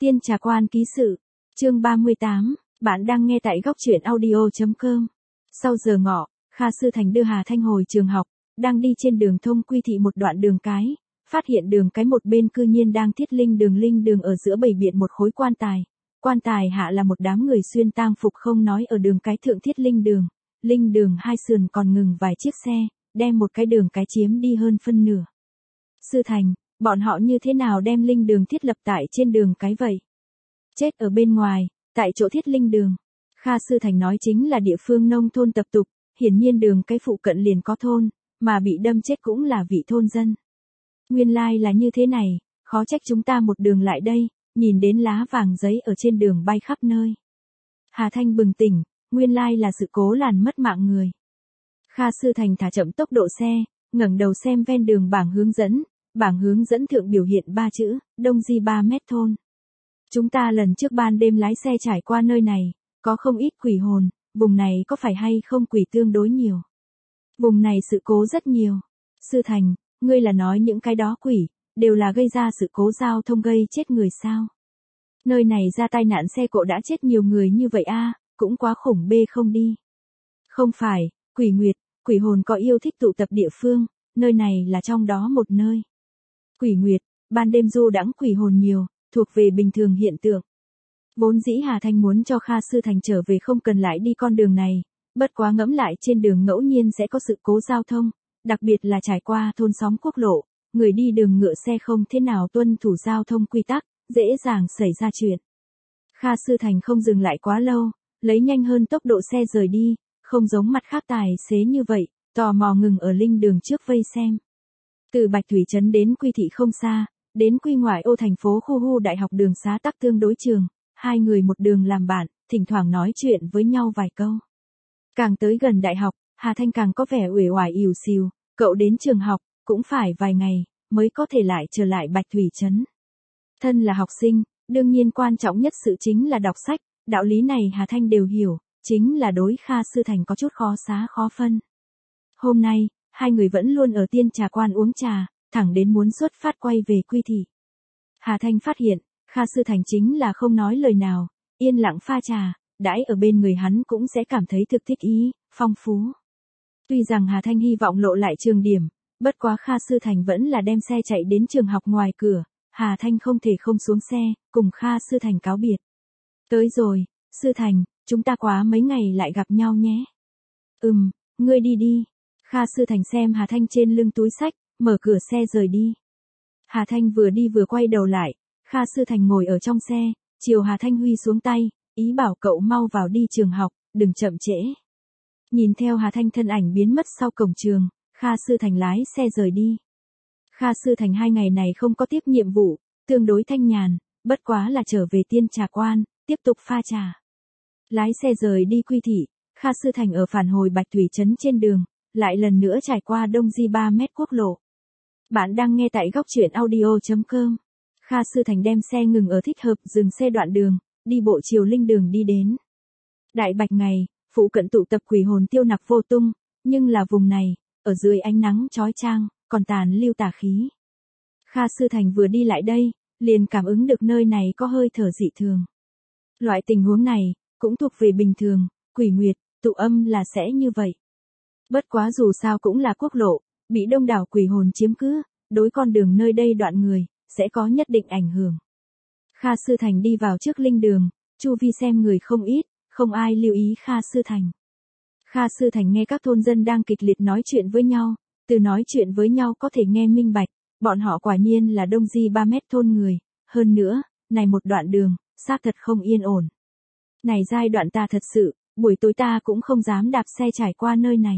Tiên Trà Quan ký sự, chương 38, bạn đang nghe tại góc truyện audio.com. Sau giờ ngọ, Kha Sư Thành đưa Hà Thanh hồi trường học, đang đi trên đường thông Quy Thị một đoạn đường cái, phát hiện đường cái một bên cư nhiên đang thiết linh đường ở giữa bày biện một khối quan tài hạ là một đám người xuyên tang phục không nói ở đường cái thượng thiết linh đường hai sườn còn ngừng vài chiếc xe, đem một cái đường cái chiếm đi hơn phân nửa. Sư Thành, bọn họ như thế nào đem linh đường thiết lập tại trên đường cái vậy? Chết ở bên ngoài, tại chỗ thiết linh đường. Kha Sư Thành nói chính là địa phương nông thôn tập tục, hiển nhiên đường cái phụ cận liền có thôn, mà bị đâm chết cũng là vị thôn dân. Nguyên lai là như thế này, khó trách chúng ta một đường lại đây, nhìn đến lá vàng giấy ở trên đường bay khắp nơi. Hà Thanh bừng tỉnh, nguyên lai là sự cố làn mất mạng người. Kha Sư Thành thả chậm tốc độ xe, ngẩng đầu xem ven đường bảng hướng dẫn thượng biểu hiện 3 chữ, Đông Di 3 mét thôn. Chúng ta lần trước ban đêm lái xe trải qua nơi này, có không ít quỷ hồn, vùng này có phải hay không quỷ tương đối nhiều. Vùng này sự cố rất nhiều. Sư Thành, ngươi là nói những cái đó quỷ, đều là gây ra sự cố giao thông gây chết người sao? Nơi này ra tai nạn xe cộ đã chết nhiều người như vậy a, cũng quá khủng bê không đi. Không phải, quỷ nguyệt, quỷ hồn có yêu thích tụ tập địa phương, nơi này là trong đó một nơi. Quỷ nguyệt, ban đêm du đãng quỷ hồn nhiều, thuộc về bình thường hiện tượng. Vốn dĩ Hà Thanh muốn cho Kha Sư Thành trở về không cần lại đi con đường này, bất quá ngẫm lại trên đường ngẫu nhiên sẽ có sự cố giao thông, đặc biệt là trải qua thôn xóm quốc lộ, người đi đường ngựa xe không thế nào tuân thủ giao thông quy tắc, dễ dàng xảy ra chuyện. Kha Sư Thành không dừng lại quá lâu, lấy nhanh hơn tốc độ xe rời đi, không giống mặt khác tài xế như vậy, tò mò ngừng ở linh đường trước vây xem. Từ Bạch Thủy Trấn đến Quy Thị không xa, đến Quy ngoại ô thành phố khu hu đại học đường xá tắc tương đối trường, hai người một đường làm bạn, thỉnh thoảng nói chuyện với nhau vài câu. Càng tới gần đại học, Hà Thanh càng có vẻ uể oải ỉu xìu, cậu đến trường học, cũng phải vài ngày, mới có thể lại trở lại Bạch Thủy Trấn. Thân là học sinh, đương nhiên quan trọng nhất sự chính là đọc sách, đạo lý này Hà Thanh đều hiểu, chính là đối Kha Sư Thành có chút khó xá khó phân. Hôm nay, hai người vẫn luôn ở Tiên Trà Quan uống trà, thẳng đến muốn xuất phát quay về Quy Thị. Hà Thanh phát hiện, Kha Sư Thành chính là không nói lời nào, yên lặng pha trà, đãi ở bên người hắn cũng sẽ cảm thấy thực thích ý, phong phú. Tuy rằng Hà Thanh hy vọng lộ lại trường điểm, bất quá Kha Sư Thành vẫn là đem xe chạy đến trường học ngoài cửa, Hà Thanh không thể không xuống xe, cùng Kha Sư Thành cáo biệt. Tới rồi, Sư Thành, chúng ta quá mấy ngày lại gặp nhau nhé. Ngươi đi đi. Kha Sư Thành xem Hà Thanh trên lưng túi sách, mở cửa xe rời đi. Hà Thanh vừa đi vừa quay đầu lại, Kha Sư Thành ngồi ở trong xe, chiều Hà Thanh huy xuống tay, ý bảo cậu mau vào đi trường học, đừng chậm trễ. Nhìn theo Hà Thanh thân ảnh biến mất sau cổng trường, Kha Sư Thành lái xe rời đi. Kha Sư Thành 2 ngày này không có tiếp nhiệm vụ, tương đối thanh nhàn, bất quá là trở về Tiên Trà Quan, tiếp tục pha trà. Lái xe rời đi Quy Thị, Kha Sư Thành ở phản hồi Bạch Thủy Trấn trên đường, lại lần nữa trải qua Đông Di 3 mét quốc lộ. Bạn đang nghe tại góc truyện audio.com. Kha Sư Thành đem xe ngừng ở thích hợp dừng xe đoạn đường, đi bộ chiều linh đường đi đến. Đại bạch ngày, phụ cận tụ tập quỷ hồn tiêu nặc vô tung, nhưng là vùng này, ở dưới ánh nắng chói chang, còn tàn lưu tà khí. Kha Sư Thành vừa đi lại đây, liền cảm ứng được nơi này có hơi thở dị thường. Loại tình huống này, cũng thuộc về bình thường, quỷ nguyệt, tụ âm là sẽ như vậy. Bất quá dù sao cũng là quốc lộ, bị đông đảo quỷ hồn chiếm cứ, đối con đường nơi đây đoạn người, sẽ có nhất định ảnh hưởng. Kha Sư Thành đi vào trước linh đường, chu vi xem người không ít, không ai lưu ý Kha Sư Thành. Kha Sư Thành nghe các thôn dân đang kịch liệt nói chuyện với nhau, từ nói chuyện với nhau có thể nghe minh bạch, bọn họ quả nhiên là Đông Di 3 mét thôn người, hơn nữa, này một đoạn đường, xác thật không yên ổn. Này giai đoạn ta thật sự, buổi tối ta cũng không dám đạp xe trải qua nơi này.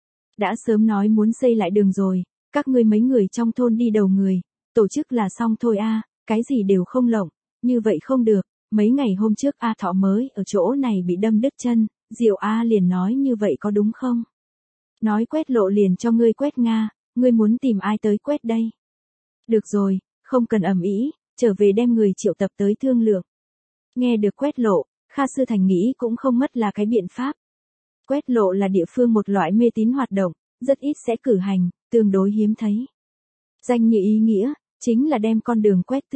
Đã sớm nói muốn xây lại đường rồi, các ngươi mấy người trong thôn đi đầu người, tổ chức là xong thôi a, cái gì đều không lộng, như vậy không được, mấy ngày hôm trước A Thọ mới ở chỗ này bị đâm đứt chân, Diệu A liền nói như vậy có đúng không? Nói quét lộ liền cho ngươi quét Nga, ngươi muốn tìm ai tới quét đây? Được rồi, không cần ầm ĩ, trở về đem người triệu tập tới thương lượng. Nghe được quét lộ, Kha Sư Thành nghĩ cũng không mất là cái biện pháp. Quét lộ là địa phương một loại mê tín hoạt động, rất ít sẽ cử hành, tương đối hiếm thấy. Danh như ý nghĩa, chính là đem con đường quét tước,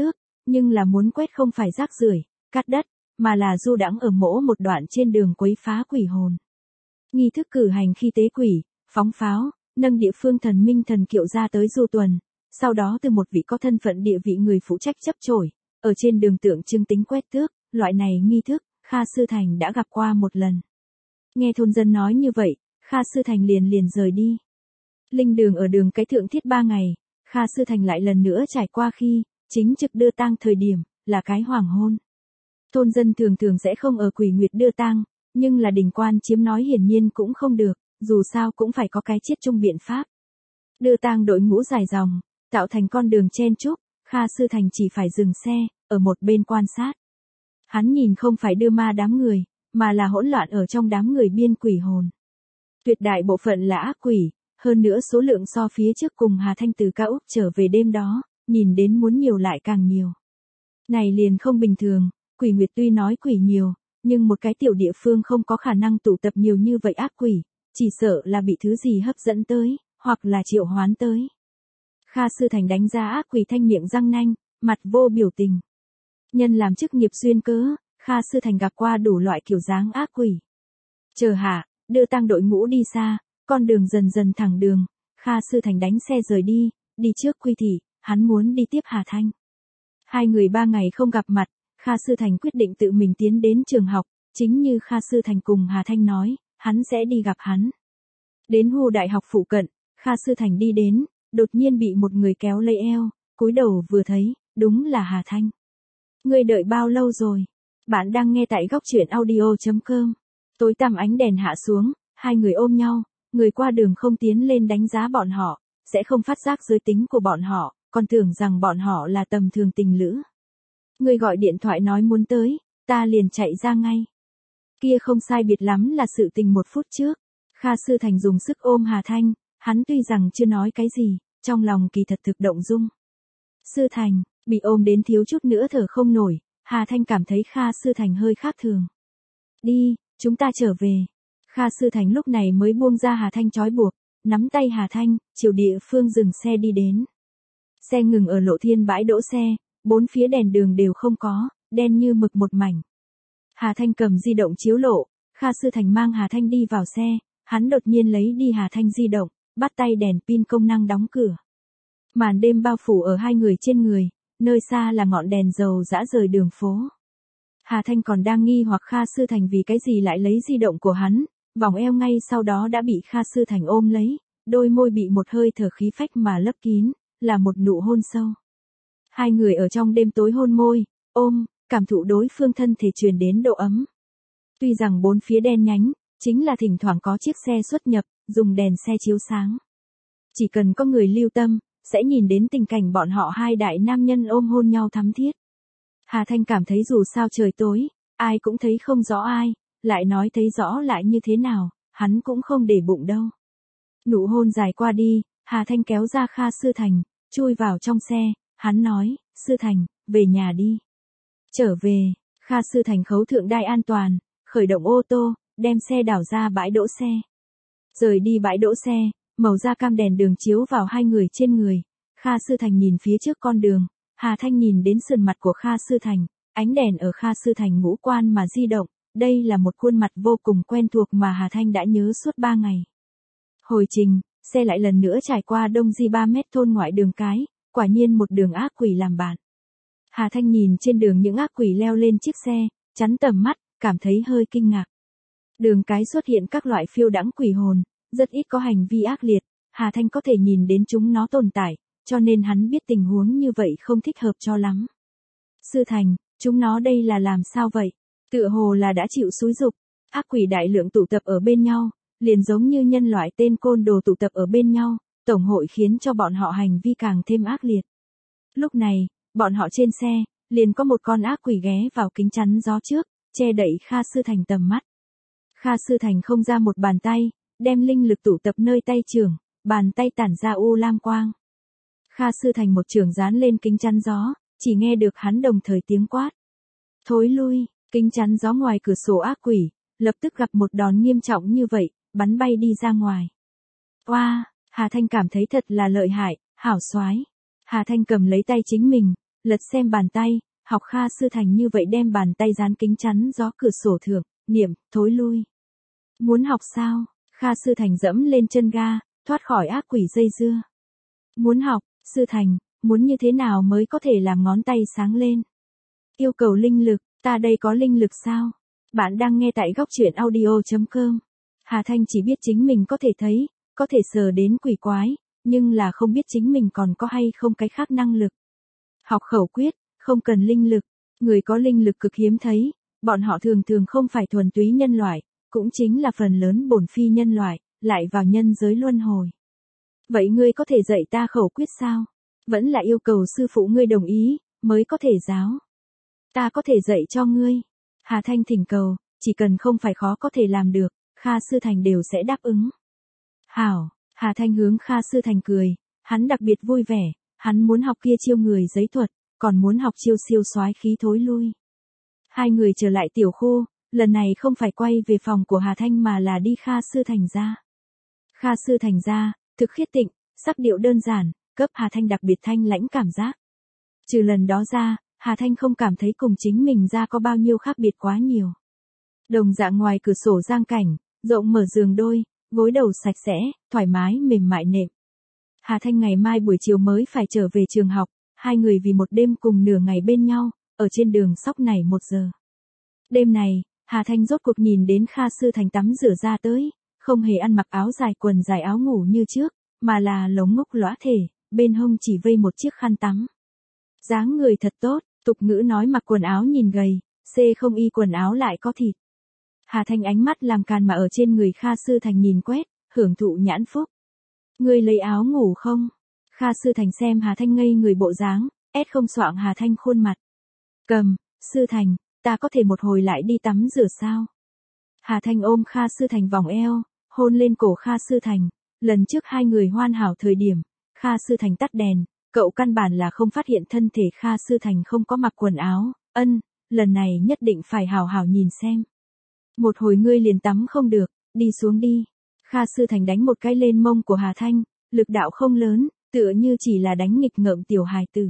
nhưng là muốn quét không phải rác rưởi, cắt đất, mà là du đãng ở mỗi một đoạn trên đường quấy phá quỷ hồn. Nghi thức cử hành khi tế quỷ, phóng pháo, nâng địa phương thần minh thần kiệu ra tới du tuần, sau đó từ một vị có thân phận địa vị người phụ trách chấp chổi, ở trên đường tượng trưng tính quét tước, loại này nghi thức, Kha Sư Thành đã gặp qua một lần. Nghe thôn dân nói như vậy, Kha Sư Thành liền rời đi. Linh đường ở đường cái thượng thiết 3 ngày, Kha Sư Thành lại lần nữa trải qua khi, chính trực đưa tang thời điểm, là cái hoàng hôn. Thôn dân thường thường sẽ không ở Quỷ Nguyệt đưa tang, nhưng là đình quan chiếm nói hiển nhiên cũng không được, dù sao cũng phải có cái chiết chung biện pháp. Đưa tang đội ngũ dài dòng, tạo thành con đường chen chúc, Kha Sư Thành chỉ phải dừng xe, ở một bên quan sát. Hắn nhìn không phải đưa ma đám người, mà là hỗn loạn ở trong đám người biên quỷ hồn. Tuyệt đại bộ phận là ác quỷ, hơn nữa số lượng so phía trước cùng Hà Thanh từ Cao Úc trở về đêm đó, nhìn đến muốn nhiều lại càng nhiều. Này liền không bình thường, Quỷ Nguyệt tuy nói quỷ nhiều, nhưng một cái tiểu địa phương không có khả năng tụ tập nhiều như vậy ác quỷ, chỉ sợ là bị thứ gì hấp dẫn tới, hoặc là triệu hoán tới. Kha Sư Thành đánh giá ác quỷ thanh miệng răng nanh, mặt vô biểu tình. Nhân làm chức nghiệp xuyên cớ, Kha Sư Thành gặp qua đủ loại kiểu dáng ác quỷ. Chờ hạ, đưa tang đội ngũ đi xa, con đường dần dần thẳng đường, Kha Sư Thành đánh xe rời đi, đi trước Quy Thị, hắn muốn đi tiếp Hà Thanh. 2 người 3 ngày không gặp mặt, Kha Sư Thành quyết định tự mình tiến đến trường học, chính như Kha Sư Thành cùng Hà Thanh nói, hắn sẽ đi gặp hắn. Đến Hồ Đại học phụ cận, Kha Sư Thành đi đến, đột nhiên bị một người kéo lấy eo, cúi đầu vừa thấy, đúng là Hà Thanh. Ngươi đợi bao lâu rồi? Bạn đang nghe tại góc truyện audio.com. Tối tăm ánh đèn hạ xuống, 2 người ôm nhau, người qua đường không tiến lên đánh giá bọn họ, sẽ không phát giác giới tính của bọn họ, còn tưởng rằng bọn họ là tầm thường tình lữ. Ngươi gọi điện thoại nói muốn tới, ta liền chạy ra ngay. Kia không sai biệt lắm là sự tình 1 phút trước. Kha Sư Thành dùng sức ôm Hà Thanh, hắn tuy rằng chưa nói cái gì, trong lòng kỳ thật thực động dung. Sư Thành, bị ôm đến thiếu chút nữa thở không nổi, Hà Thanh cảm thấy Kha Sư Thành hơi khác thường. Đi, chúng ta trở về. Kha Sư Thành lúc này mới buông ra Hà Thanh trói buộc, nắm tay Hà Thanh, chiều địa phương dừng xe đi đến. Xe ngừng ở lộ thiên bãi đỗ xe, 4 phía đèn đường đều không có, đen như mực một mảnh. Hà Thanh cầm di động chiếu lộ, Kha Sư Thành mang Hà Thanh đi vào xe, hắn đột nhiên lấy đi Hà Thanh di động, bắt tay đèn pin công năng đóng cửa. Màn đêm bao phủ ở 2 người trên người, nơi xa là ngọn đèn dầu dã rời đường phố. Hà Thanh còn đang nghi hoặc Kha Sư Thành vì cái gì lại lấy di động của hắn, vòng eo ngay sau đó đã bị Kha Sư Thành ôm lấy, đôi môi bị một hơi thở khí phách mà lấp kín, là một nụ hôn sâu. 2 người ở trong đêm tối hôn môi, ôm, cảm thụ đối phương thân thể truyền đến độ ấm. Tuy rằng 4 phía đen nhánh, chính là thỉnh thoảng có chiếc xe xuất nhập, dùng đèn xe chiếu sáng. Chỉ cần có người lưu tâm, sẽ nhìn đến tình cảnh bọn họ 2 đại nam nhân ôm hôn nhau thắm thiết. Hà Thanh cảm thấy dù sao trời tối, ai cũng thấy không rõ ai, lại nói thấy rõ lại như thế nào, hắn cũng không để bụng đâu. Nụ hôn dài qua đi, Hà Thanh kéo ra Kha Sư Thành, chui vào trong xe, hắn nói, Sư Thành, về nhà đi. Trở về, Kha Sư Thành khấu thượng đai an toàn, khởi động ô tô, đem xe đảo ra bãi đỗ xe. Rời đi bãi đỗ xe, màu da cam đèn đường chiếu vào 2 người trên người, Kha Sư Thành nhìn phía trước con đường, Hà Thanh nhìn đến sườn mặt của Kha Sư Thành, ánh đèn ở Kha Sư Thành ngũ quan mà di động, đây là một khuôn mặt vô cùng quen thuộc mà Hà Thanh đã nhớ suốt 3 ngày. Hồi trình, xe lại lần nữa trải qua Đông Di 3 mét thôn ngoại đường cái, quả nhiên một đường ác quỷ làm bạn. Hà Thanh nhìn trên đường những ác quỷ leo lên chiếc xe, chắn tầm mắt, cảm thấy hơi kinh ngạc. Đường cái xuất hiện các loại phiêu đãng quỷ hồn, rất ít có hành vi ác liệt, Hà Thanh có thể nhìn đến chúng nó tồn tại, cho nên hắn biết tình huống như vậy không thích hợp cho lắm. Sư Thành, chúng nó đây là làm sao vậy? Tựa hồ là đã chịu xúi dục, ác quỷ đại lượng tụ tập ở bên nhau, liền giống như nhân loại tên côn đồ tụ tập ở bên nhau, tổng hội khiến cho bọn họ hành vi càng thêm ác liệt. Lúc này, bọn họ trên xe, liền có một con ác quỷ ghé vào kính chắn gió trước, che đậy Kha Sư Thành tầm mắt. Kha Sư Thành không ra một bàn tay, đem linh lực tụ tập nơi tay trưởng, bàn tay tản ra u lam quang. Kha Sư Thành một trường dán lên kính chắn gió, chỉ nghe được hắn đồng thời tiếng quát. Thối lui, kính chắn gió ngoài cửa sổ ác quỷ, lập tức gặp một đòn nghiêm trọng như vậy, bắn bay đi ra ngoài. Oa, Hà Thanh cảm thấy thật là lợi hại, hảo soái. Hà Thanh cầm lấy tay chính mình, lật xem bàn tay, học Kha Sư Thành như vậy đem bàn tay dán kính chắn gió cửa sổ thượng, niệm, thối lui. Muốn học sao? Kha Sư Thành dẫm lên chân ga, thoát khỏi ác quỷ dây dưa. Muốn học, Sư Thành, muốn như thế nào mới có thể làm ngón tay sáng lên? Yêu cầu linh lực, ta đây có linh lực sao? Bạn đang nghe tại góc truyện audio.com. Hà Thanh chỉ biết chính mình có thể thấy, có thể sờ đến quỷ quái, nhưng là không biết chính mình còn có hay không cái khác năng lực. Học khẩu quyết, không cần linh lực, người có linh lực cực hiếm thấy, bọn họ thường thường không phải thuần túy nhân loại, cũng chính là phần lớn bổn phi nhân loại, lại vào nhân giới luân hồi. Vậy ngươi có thể dạy ta khẩu quyết sao? Vẫn là yêu cầu sư phụ ngươi đồng ý, mới có thể giáo. Ta có thể dạy cho ngươi. Hà Thanh thỉnh cầu, chỉ cần không phải khó có thể làm được, Kha Sư Thành đều sẽ đáp ứng. Hảo, Hà Thanh hướng Kha Sư Thành cười, hắn đặc biệt vui vẻ, hắn muốn học kia chiêu người giấy thuật, còn muốn học chiêu siêu soái khí thối lui. Hai người trở lại tiểu khu, lần này không phải quay về phòng của Hà Thanh mà là đi Kha Sư Thành ra. Kha Sư Thành ra, thực khiết tịnh, sắc điệu đơn giản, cấp Hà Thanh đặc biệt thanh lãnh cảm giác. Trừ lần đó ra, Hà Thanh không cảm thấy cùng chính mình ra có bao nhiêu khác biệt quá nhiều. Đồng dạng ngoài cửa sổ giang cảnh, rộng mở giường đôi, gối đầu sạch sẽ, thoải mái mềm mại nệm. Hà Thanh ngày mai buổi chiều mới phải trở về trường học, hai người vì một đêm cùng nửa ngày bên nhau, ở trên đường sóc này 1 giờ. Đêm này, Hà Thanh rốt cuộc nhìn đến Kha Sư Thành tắm rửa ra tới, không hề ăn mặc áo dài quần dài áo ngủ như trước, mà là lống ngốc lõa thể, bên hông chỉ vây một chiếc khăn tắm. Dáng người thật tốt, tục ngữ nói mặc quần áo nhìn gầy, không y quần áo lại có thịt. Hà Thanh ánh mắt làm càn mà ở trên người Kha Sư Thành nhìn quét, hưởng thụ nhãn phúc. Ngươi lấy áo ngủ không? Kha Sư Thành xem Hà Thanh ngây người bộ dáng, không xoạng Hà Thanh khuôn mặt. Cầm, Sư Thành, ta có thể một hồi lại đi tắm rửa sao? Hà Thanh ôm Kha Sư Thành vòng eo, hôn lên cổ Kha Sư Thành. Lần trước hai người hoàn hảo thời điểm, Kha Sư Thành tắt đèn, cậu căn bản là không phát hiện thân thể Kha Sư Thành không có mặc quần áo. Lần này nhất định phải hảo hảo nhìn xem. Một hồi ngươi liền tắm không được, đi xuống đi. Kha Sư Thành đánh một cái lên mông của Hà Thanh, lực đạo không lớn, tựa như chỉ là đánh nghịch ngợm tiểu hài tử.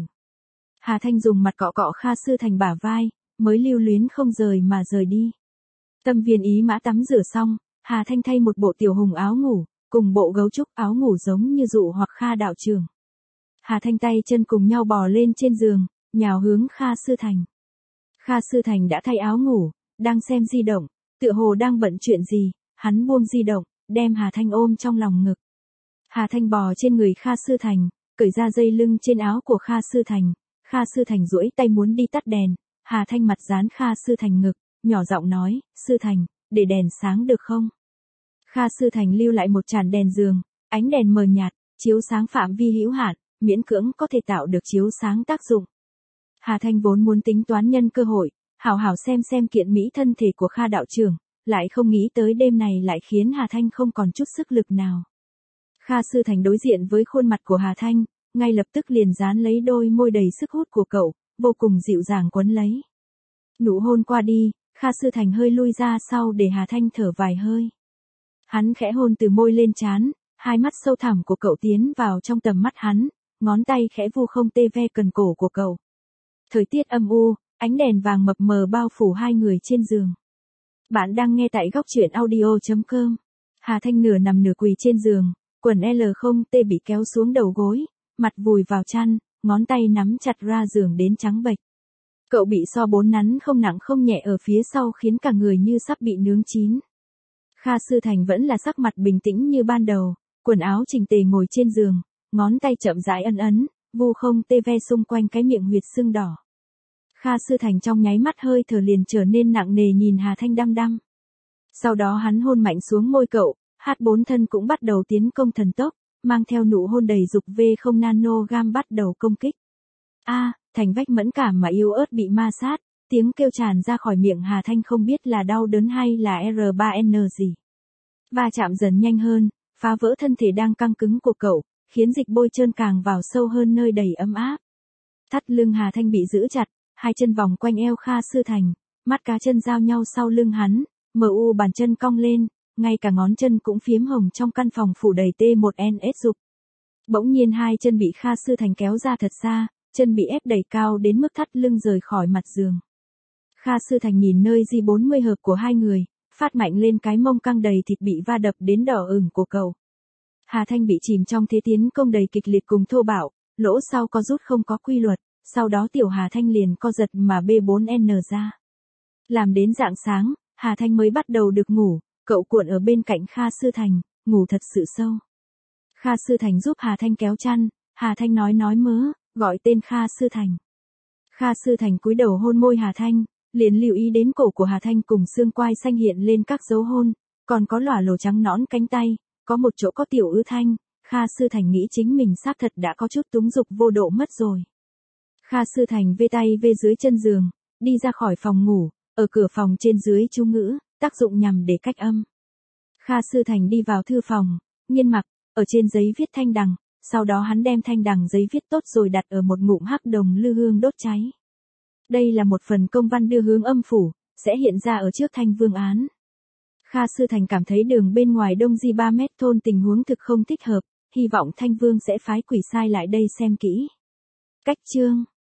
Hà Thanh dùng mặt cọ cọ Kha Sư Thành bả vai, mới lưu luyến không rời mà rời đi. Tâm viên ý mã tắm rửa xong, Hà Thanh thay một bộ tiểu hùng áo ngủ, cùng bộ gấu trúc áo ngủ giống như dụ hoặc Kha đạo trưởng. Hà Thanh tay chân cùng nhau bò lên trên giường, nhào hướng Kha Sư Thành. Kha Sư Thành đã thay áo ngủ, đang xem di động, tựa hồ đang bận chuyện gì, hắn buông di động, đem Hà Thanh ôm trong lòng ngực. Hà Thanh bò trên người Kha Sư Thành, cởi ra dây lưng trên áo của Kha Sư Thành. Kha Sư Thành duỗi tay muốn đi tắt đèn, Hà Thanh mặt dán Kha Sư Thành ngực, nhỏ giọng nói, Sư Thành, để đèn sáng được không? Kha Sư Thành lưu lại một tràn đèn giường, ánh đèn mờ nhạt, chiếu sáng phạm vi hữu hạn, miễn cưỡng có thể tạo được chiếu sáng tác dụng. Hà Thanh vốn muốn tính toán nhân cơ hội, hảo hảo xem kiện mỹ thân thể của Kha đạo trưởng, lại không nghĩ tới đêm này lại khiến Hà Thanh không còn chút sức lực nào. Kha Sư Thành đối diện với khuôn mặt của Hà Thanh, ngay lập tức liền dán lấy đôi môi đầy sức hút của cậu, vô cùng dịu dàng quấn lấy. Nụ hôn qua đi, Kha Sư Thành hơi lui ra sau để Hà Thanh thở vài hơi. Hắn khẽ hôn từ môi lên trán, hai mắt sâu thẳm của cậu tiến vào trong tầm mắt hắn, ngón tay khẽ vu không tê ve cần cổ của cậu. Thời tiết âm u, ánh đèn vàng mập mờ bao phủ hai người trên giường. Bạn đang nghe tại góc truyện audio.com. Hà Thanh nửa nằm nửa quỳ trên giường, quần L0T bị kéo xuống đầu gối, mặt vùi vào chăn, ngón tay nắm chặt ra giường đến trắng bệch. Cậu bị so bốn nắn không nặng không nhẹ ở phía sau khiến cả người như sắp bị nướng chín. Kha Sư Thành vẫn là sắc mặt bình tĩnh như ban đầu, quần áo chỉnh tề ngồi trên giường, ngón tay chậm rãi ấn, vu không tê ve xung quanh cái miệng huyệt sưng đỏ. Kha Sư Thành trong nháy mắt hơi thở liền trở nên nặng nề nhìn Hà Thanh đăm đăm. Sau đó hắn hôn mạnh xuống môi cậu, H4 thân cũng bắt đầu tiến công thần tốc, mang theo nụ hôn đầy dục V0 nanogam bắt đầu công kích. Thành vách mẫn cảm mà yếu ớt bị ma sát, tiếng kêu tràn ra khỏi miệng Hà Thanh không biết là đau đớn hay là R3N gì. Va chạm dần nhanh hơn, phá vỡ thân thể đang căng cứng của cậu, khiến dịch bôi trơn càng vào sâu hơn nơi đầy ấm áp. Thắt lưng Hà Thanh bị giữ chặt, hai chân vòng quanh eo Kha Sư Thành, mắt cá chân giao nhau sau lưng hắn, bàn chân cong lên, ngay cả ngón chân cũng phiếm hồng trong căn phòng phủ đầy T1NS dục. Bỗng nhiên hai chân bị Kha Sư Thành kéo ra thật xa, chân bị ép đẩy cao đến mức thắt lưng rời khỏi mặt giường. Kha Sư Thành nhìn nơi J40 hợp của hai người, phát mạnh lên cái mông căng đầy thịt bị va đập đến đỏ ửng của cậu. Hà Thanh bị chìm trong thế tiến công đầy kịch liệt cùng thô bạo, lỗ sau có rút không có quy luật, sau đó tiểu Hà Thanh liền co giật mà B4N ra. Làm đến rạng sáng, Hà Thanh mới bắt đầu được ngủ, cậu cuộn ở bên cạnh Kha Sư Thành, ngủ thật sự sâu. Kha Sư Thành giúp Hà Thanh kéo chăn, Hà Thanh nói mớ, gọi tên Kha Sư Thành. Kha Sư Thành cúi đầu hôn môi Hà Thanh, liền lưu ý đến cổ của Hà Thanh cùng xương quai xanh hiện lên các dấu hôn, còn có lòa lồ trắng nõn cánh tay, có một chỗ có tiểu ứ thanh. Kha Sư Thành nghĩ chính mình xác thật đã có chút túng dục vô độ mất rồi. Kha Sư Thành vê tay vê dưới chân giường, đi ra khỏi phòng ngủ, ở cửa phòng trên dưới chú ngữ, tác dụng nhằm để cách âm. Kha Sư Thành đi vào thư phòng, nghiêng mặc, ở trên giấy viết thanh đằng, sau đó hắn đem thanh đằng giấy viết tốt rồi đặt ở một ngụm hắc đồng lư hương đốt cháy. Đây là một phần công văn đưa hướng âm phủ, sẽ hiện ra ở trước Thanh Vương án. Kha Sư Thành cảm thấy đường bên ngoài Đông Di 3 mét thôn tình huống thực không thích hợp, hy vọng Thanh Vương sẽ phái quỷ sai lại đây xem kỹ. Cách chương